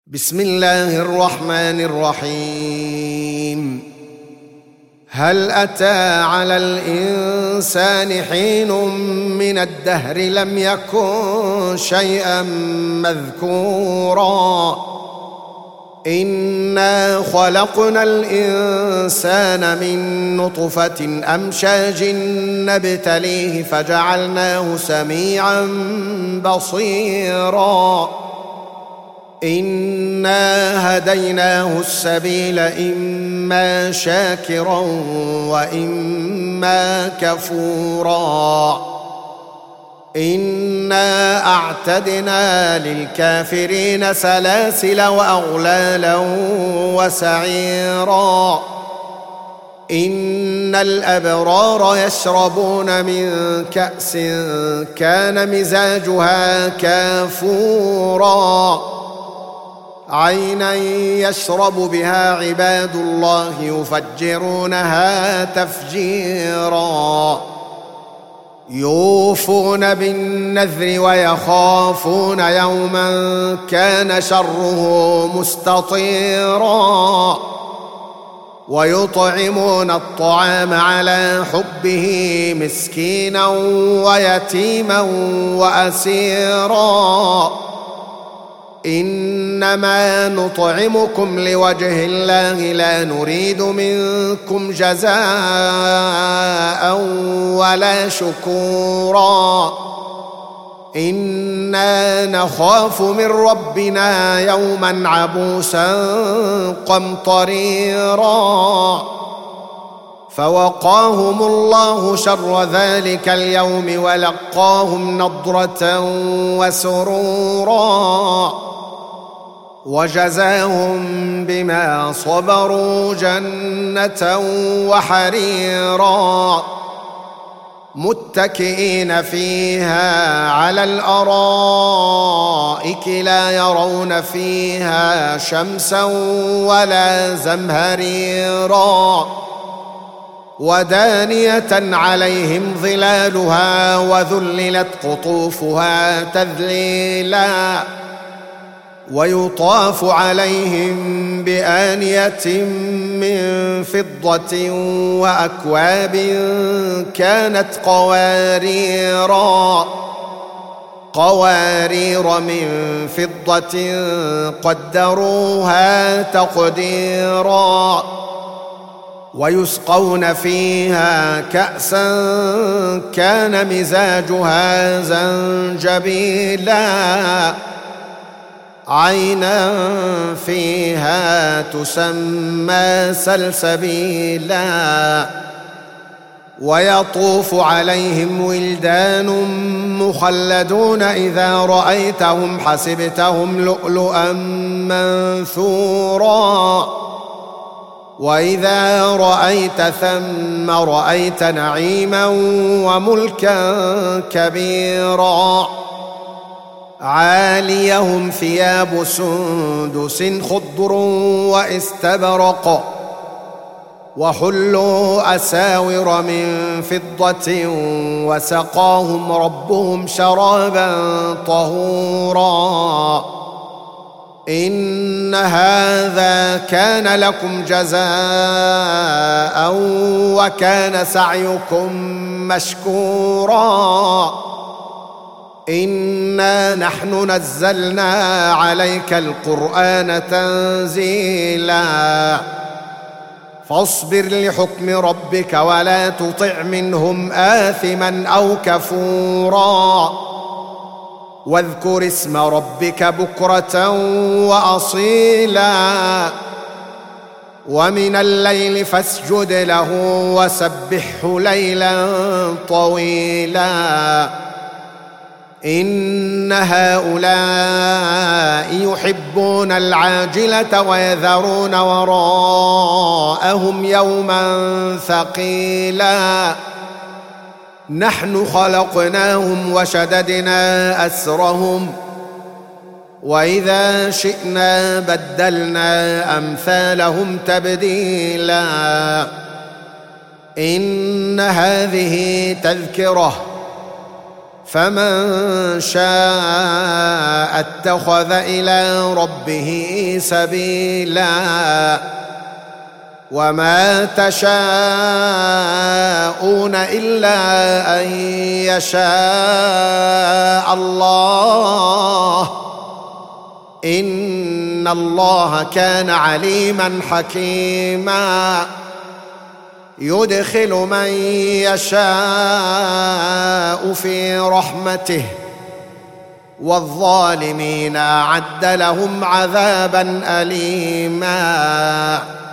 بسم الله الرحمن الرحيم. هل أتى على الإنسان حين من الدهر لم يكن شيئا مذكورا إنا خلقنا الإنسان من نطفة أمشاج نبتليه فجعلناه سميعا بصيرا إنا هديناه السبيل إما شاكرا وإما كفورا إنا أعتدنا للكافرين سلاسل وأغلالا وسعيرا إن الأبرار يشربون من كأس كان مزاجها كافورا عينا يشرب بها عباد الله يفجرونها تفجيرا يوفون بالنذر ويخافون يوما كان شره مستطيرا ويطعمون الطعام على حبه مسكينا ويتيما وأسيرا إنما نطعمكم لوجه الله لا نريد منكم جزاء ولا شكورا إنا نخاف من ربنا يوما عبوسا قمطريرا فوقاهم الله شر ذلك اليوم ولقاهم نضرة وسرورا وجزاهم بما صبروا جنة وحريرا متكئين فيها على الأرائك لا يرون فيها شمسا ولا زمهريرا ودانية عليهم ظلالها وذللت قطوفها تذليلا ويطاف عليهم بآنية من فضة وأكواب كانت قوارير من فضة قدروها تقديرا ويسقون فيها كأسا كان مزاجها زنجبيلا عينا فيها تسمى سلسبيلا ويطوف عليهم ولدان مخلدون إذا رأيتهم حسبتهم لؤلؤا منثورا وإذا رأيت ثم رأيت نعيما وملكا كبيرا عاليهم ثياب سندس خضر واستبرق وحلوا أساور من فضة وسقاهم ربهم شرابا طهورا إن هذا كان لكم جزاء وكان سعيكم مشكورا إنا نحن نزلنا عليك القرآن تنزيلا فاصبر لحكم ربك ولا تطع منهم آثما أو كفورا واذكر اسم ربك بكرة وأصيلا ومن الليل فاسجد له وسبحه ليلا طويلا إن هؤلاء يحبون العاجلة ويذرون وراءهم يوما ثقيلا نحن خلقناهم وشددنا أسرهم وإذا شئنا بدلنا أمثالهم تبديلا إن هذه تذكرة فمن شاء اتخذ إلى ربه سبيلا وما تشاءون إلا أن يشاء الله إن الله كان عليما حكيما يدخل من يشاء في رحمته والظالمين أعد لهم عذابا أليما